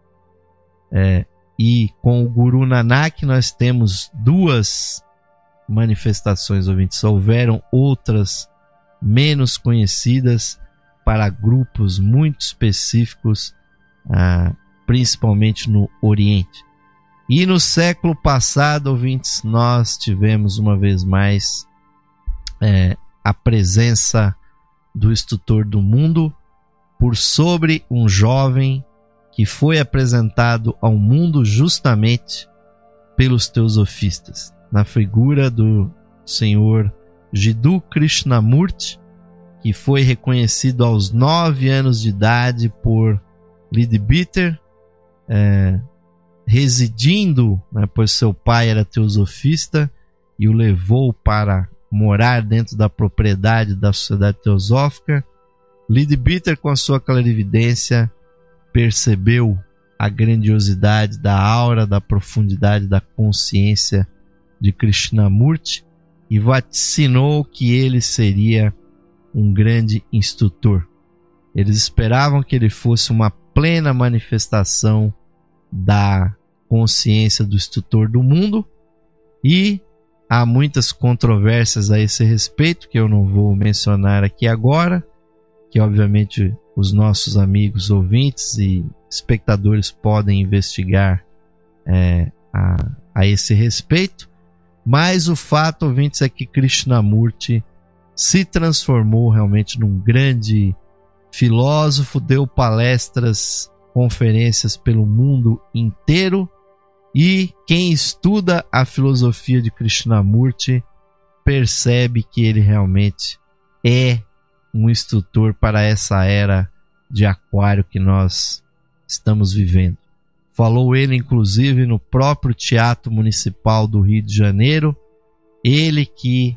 é, e com o Guru Nanak, nós temos duas manifestações, ouvintes. Houveram outras menos conhecidas para grupos muito específicos, ah, principalmente no Oriente. E no século passado, ouvintes, nós tivemos uma vez mais é, a presença do Instrutor do Mundo por sobre um jovem que foi apresentado ao mundo justamente pelos teosofistas, na figura do senhor Jiddu Krishnamurti, que foi reconhecido aos nove anos de idade por Leadbeater, é, residindo, né, pois seu pai era teosofista e o levou para morar dentro da propriedade da Sociedade Teosófica. Leadbeater, com a sua clarividência, percebeu a grandiosidade da aura, da profundidade da consciência de Krishnamurti e vaticinou que ele seria um grande instrutor. Eles esperavam que ele fosse uma plena manifestação da consciência do Instrutor do Mundo, e há muitas controvérsias a esse respeito que eu não vou mencionar aqui agora, que obviamente os nossos amigos ouvintes e espectadores podem investigar é, a, a esse respeito, mas o fato, ouvintes, é que Krishnamurti se transformou realmente num grande filósofo, deu palestras, conferências pelo mundo inteiro, e quem estuda a filosofia de Krishnamurti percebe que ele realmente é um instrutor para essa era de aquário que nós estamos vivendo. Falou ele, inclusive, no próprio Teatro Municipal do Rio de Janeiro, ele que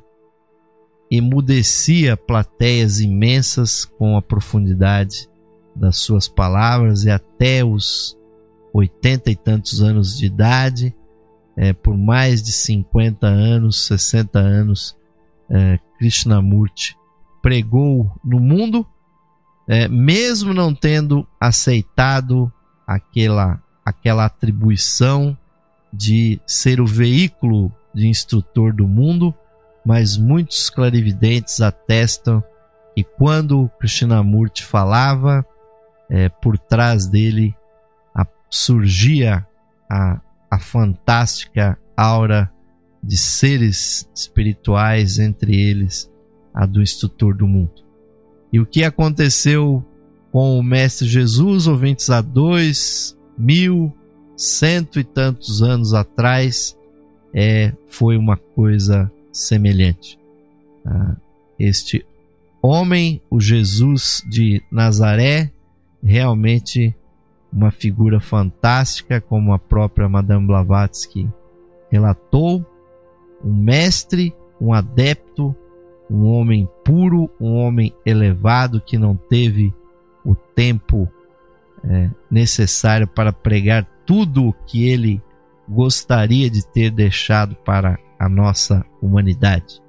emudecia plateias imensas com a profundidade das suas palavras, e até os oitenta e tantos anos de idade, é, por mais de cinquenta anos, sessenta anos, é, Krishnamurti pregou no mundo, é, mesmo não tendo aceitado aquela, aquela atribuição de ser o veículo de instrutor do mundo, mas muitos clarividentes atestam que quando Krishnamurti falava, é, por trás dele a, surgia a, a fantástica aura de seres espirituais, entre eles a do Instrutor do Mundo. E o que aconteceu com o Mestre Jesus, ouvintes, há dois mil, cento e tantos anos atrás, é, foi uma coisa semelhante. Ah, este homem, o Jesus de Nazaré, realmente uma figura fantástica, como a própria Madame Blavatsky relatou, um mestre, um adepto, um homem puro, um homem elevado que não teve o tempo é, necessário para pregar tudo o que ele gostaria de ter deixado para a nossa humanidade.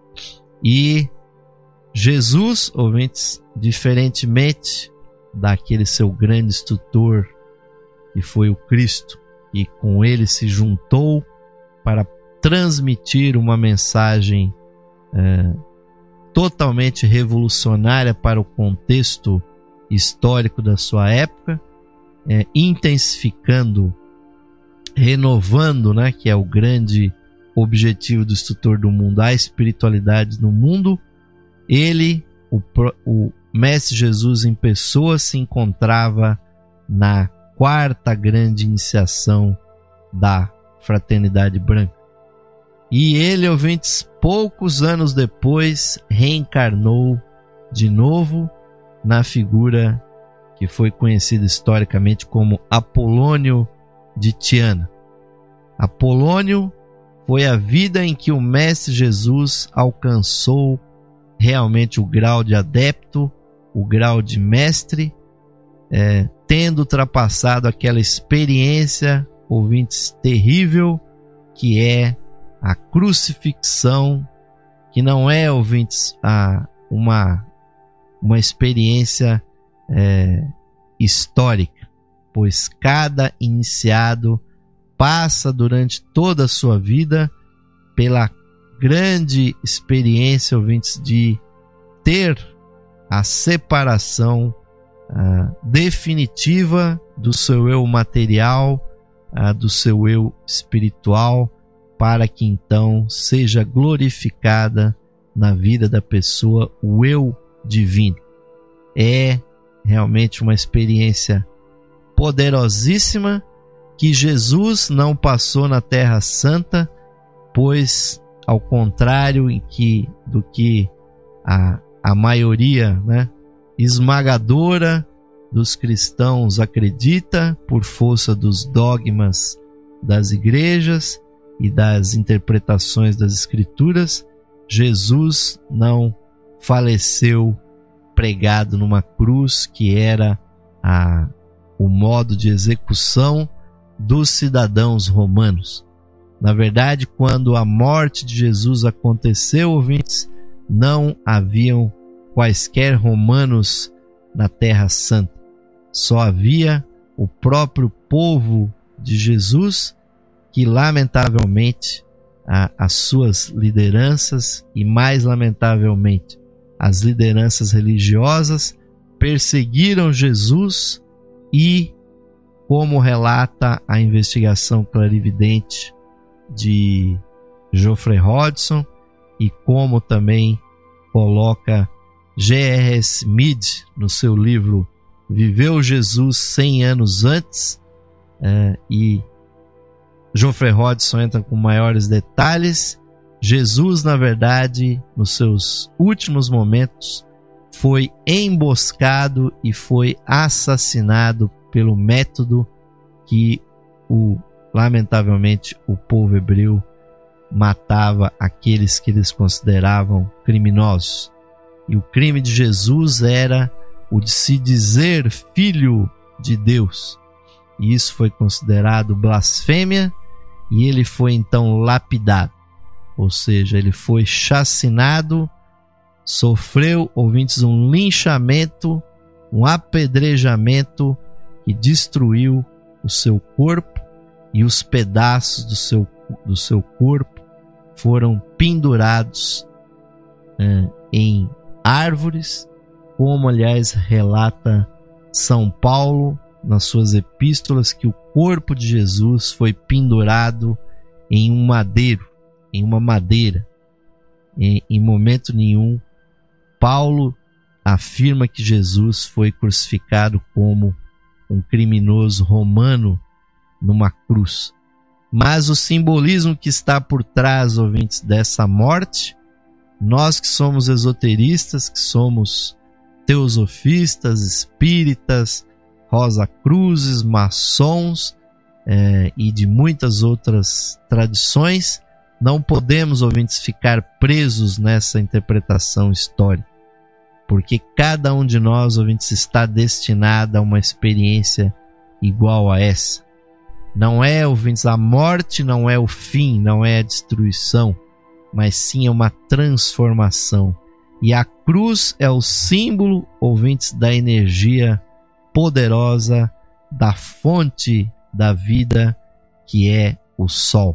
E Jesus, ouvintes, diferentemente daquele seu grande instrutor que foi o Cristo, e com ele se juntou para transmitir uma mensagem é, totalmente revolucionária para o contexto histórico da sua época, é, intensificando, renovando, né, que é o grande objetivo do Instrutor do Mundo, a espiritualidade no mundo. Ele, o, o Mestre Jesus em pessoa, se encontrava na quarta grande iniciação da Fraternidade Branca. E ele, ouvintes, poucos anos depois, reencarnou de novo na figura que foi conhecida historicamente como Apolônio de Tiana. Apolônio foi a vida em que o Mestre Jesus alcançou realmente o grau de adepto, o grau de mestre, é, tendo ultrapassado aquela experiência, ouvintes, terrível, que é a crucifixão, que não é, ouvintes, a, uma, uma experiência é, histórica, pois cada iniciado passa durante toda a sua vida pela grande experiência, ouvintes, de ter a separação uh, definitiva do seu eu material, uh, do seu eu espiritual, para que então seja glorificada na vida da pessoa o eu divino. É realmente uma experiência poderosíssima que Jesus não passou na Terra Santa, pois, ao contrário em que, do que a, a maioria, né, esmagadora dos cristãos acredita, por força dos dogmas das igrejas e das interpretações das Escrituras, Jesus não faleceu pregado numa cruz, que era a, o modo de execução dos cidadãos romanos. Na verdade, quando a morte de Jesus aconteceu, ouvintes, não haviam quaisquer romanos na Terra Santa. Só havia o próprio povo de Jesus, que lamentavelmente a, as suas lideranças, e mais lamentavelmente as lideranças religiosas, perseguiram Jesus e, como relata a investigação clarividente de Geoffrey Hodgson, e como também coloca G R S Mead no seu livro Viveu Jesus cem anos antes, é, e Geoffrey Hodgson entra com maiores detalhes. Jesus, na verdade, nos seus últimos momentos, foi emboscado e foi assassinado pelo método que, o, lamentavelmente, o povo hebreu matava aqueles que eles consideravam criminosos. E o crime de Jesus era o de se dizer filho de Deus. E isso foi considerado blasfêmia, e ele foi então lapidado. Ou seja, ele foi chacinado, sofreu, ouvintes, um linchamento, um apedrejamento que destruiu o seu corpo, e os pedaços do seu, do seu corpo foram pendurados eh, em árvores, como aliás relata São Paulo nas suas epístolas, que o corpo de Jesus foi pendurado em um madeiro, em uma madeira. Em, em momento nenhum, Paulo afirma que Jesus foi crucificado como um criminoso romano numa cruz. Mas o simbolismo que está por trás, ouvintes, dessa morte, nós que somos esoteristas, que somos teosofistas, espíritas, Rosa-Cruzes, maçons é, e de muitas outras tradições, não podemos, ouvintes, ficar presos nessa interpretação histórica, porque cada um de nós, ouvintes, está destinado a uma experiência igual a essa. Não é, ouvintes, a morte não é o fim, não é a destruição, mas sim é uma transformação. E a cruz é o símbolo, ouvintes, da energia poderosa da fonte da vida, que é o sol.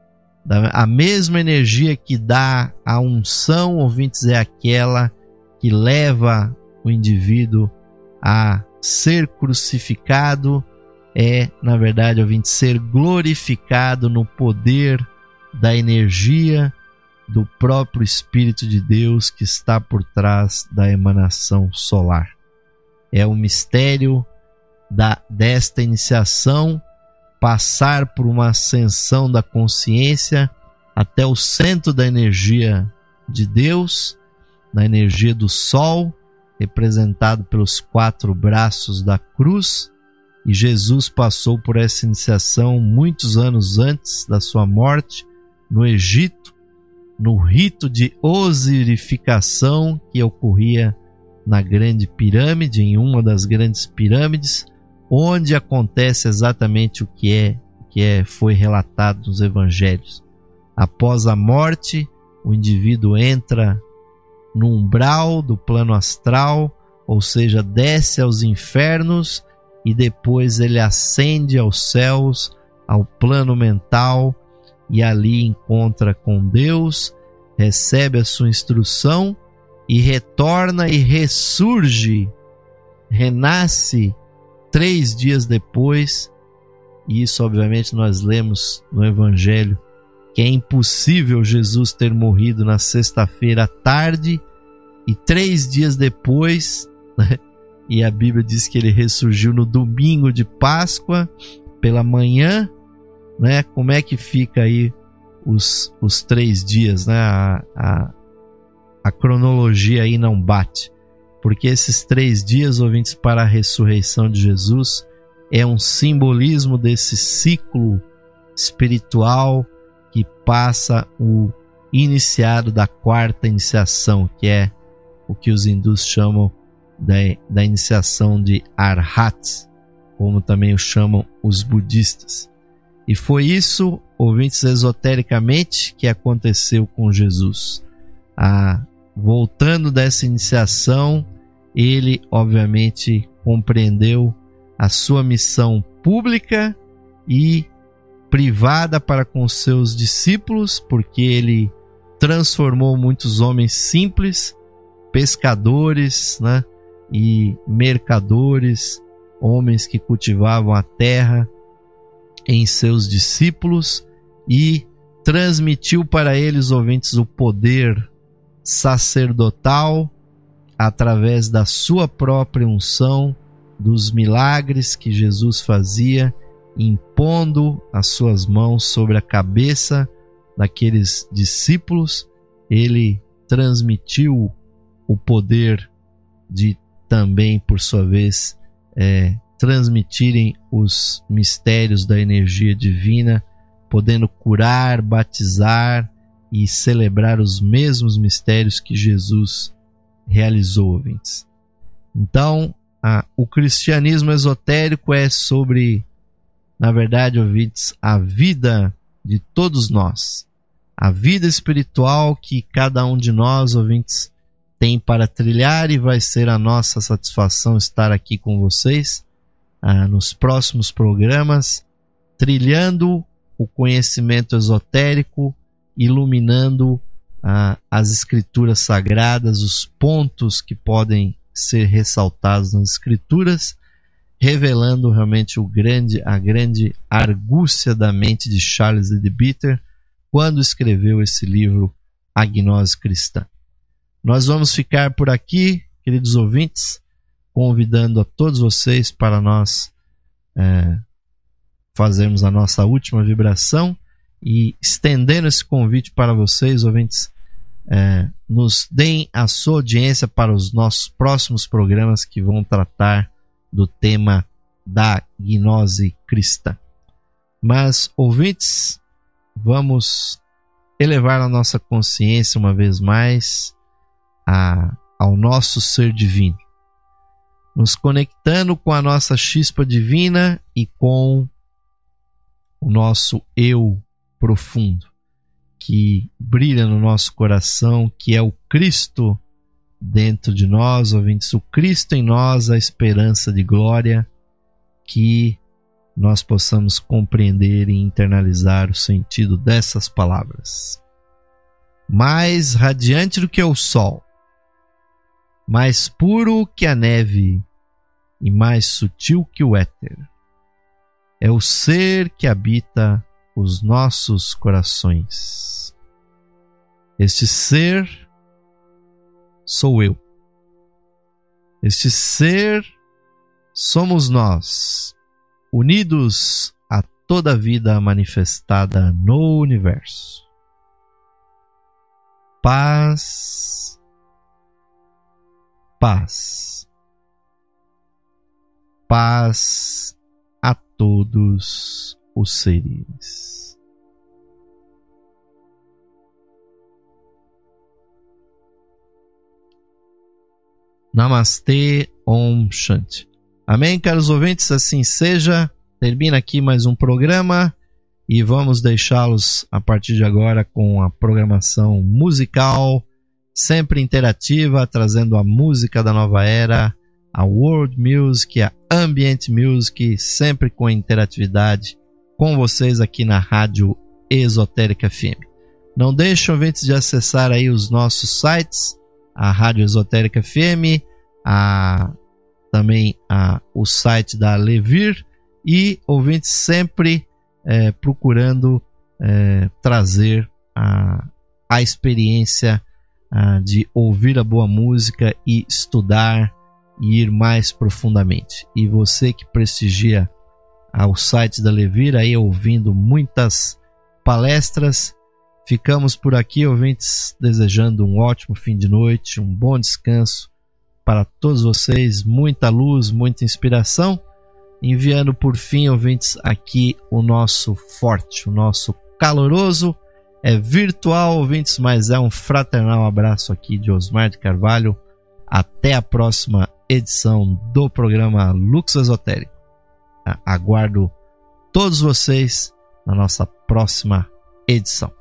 A mesma energia que dá a unção, ouvintes, é aquela que leva o indivíduo a ser crucificado, é, na verdade, ouvintes, ser glorificado no poder da energia do próprio Espírito de Deus que está por trás da emanação solar. É o mistério da, desta iniciação, passar por uma ascensão da consciência até o centro da energia de Deus, na energia do Sol, representado pelos quatro braços da cruz. E Jesus passou por essa iniciação muitos anos antes da sua morte, no Egito, no rito de osirificação que ocorria na Grande Pirâmide, em uma das grandes pirâmides, onde acontece exatamente o que é, que é foi relatado nos evangelhos. Após a morte, o indivíduo entra no umbral do plano astral, ou seja, desce aos infernos e depois ele ascende aos céus, ao plano mental, e ali encontra com Deus, recebe a sua instrução e retorna e ressurge, renasce três dias depois. E isso obviamente nós lemos no Evangelho, que é impossível Jesus ter morrido na sexta-feira à tarde e três dias depois, né? E a Bíblia diz que ele ressurgiu no domingo de Páscoa pela manhã, né? Como é que fica aí os, os três dias, né? A, a, a cronologia aí não bate, porque esses três dias, ouvintes, para a ressurreição de Jesus é um simbolismo desse ciclo espiritual que passa o iniciado da quarta iniciação, que é o que os hindus chamam da, da iniciação de Arhat, como também o chamam os budistas. E foi isso, ouvintes, esotericamente, que aconteceu com Jesus. Ah, voltando dessa iniciação, ele obviamente compreendeu a sua missão pública e privada para com seus discípulos, porque ele transformou muitos homens simples, pescadores, né, e mercadores, homens que cultivavam a terra, em seus discípulos, e transmitiu para eles, ouvintes, o poder sacerdotal através da sua própria unção, dos milagres que Jesus fazia, impondo as suas mãos sobre a cabeça daqueles discípulos. Ele transmitiu o poder de também, por sua vez, é, transmitirem os mistérios da energia divina, podendo curar, batizar e celebrar os mesmos mistérios que Jesus realizou, ouvintes. Então, a, o cristianismo esotérico é sobre, na verdade, ouvintes, a vida de todos nós, a vida espiritual que cada um de nós, ouvintes, tem para trilhar, e vai ser a nossa satisfação estar aqui com vocês ah, nos próximos programas, trilhando o conhecimento esotérico, iluminando ah, as escrituras sagradas, os pontos que podem ser ressaltados nas escrituras, revelando realmente o grande, a grande argúcia da mente de Charles Leadbeater quando escreveu esse livro, A Gnose Cristã. Nós vamos ficar por aqui, queridos ouvintes, convidando a todos vocês para nós é, fazermos a nossa última vibração e estendendo esse convite para vocês, ouvintes, é, nos deem a sua audiência para os nossos próximos programas que vão tratar do tema da gnose cristã. Mas, ouvintes, vamos elevar a nossa consciência uma vez mais a, ao nosso ser divino, nos conectando com a nossa chispa divina e com o nosso eu profundo, que brilha no nosso coração, que é o Cristo dentro de nós, ouvintes, o Cristo em nós, a esperança de glória, que nós possamos compreender e internalizar o sentido dessas palavras. Mais radiante do que o sol, mais puro que a neve e mais sutil que o éter, é o ser que habita os nossos corações. Este ser sou eu. Este ser somos nós, unidos a toda a vida manifestada no universo. Paz, paz, paz a todos os seres. Namastê, Om Shanti. Amém, caros ouvintes? Assim seja. Termina aqui mais um programa e vamos deixá-los a partir de agora com a programação musical, sempre interativa, trazendo a música da nova era, a World Music, a Ambient Music, sempre com interatividade com vocês aqui na Rádio Esotérica F M. Não deixem, ouvintes, de acessar aí os nossos sites, a Rádio Esotérica F M, a, também a, o site da Levir, e ouvintes sempre é, procurando é, trazer a, a experiência a, de ouvir a boa música e estudar e ir mais profundamente. E você que prestigia o site da Levir, aí ouvindo muitas palestras, ficamos por aqui, ouvintes, desejando um ótimo fim de noite, um bom descanso para todos vocês, muita luz, muita inspiração, enviando por fim, ouvintes, aqui o nosso forte, o nosso caloroso, é virtual, ouvintes, mas é um fraternal abraço aqui de Osmar de Carvalho. Até a próxima edição do programa Lux Esotérico. Aguardo todos vocês na nossa próxima edição.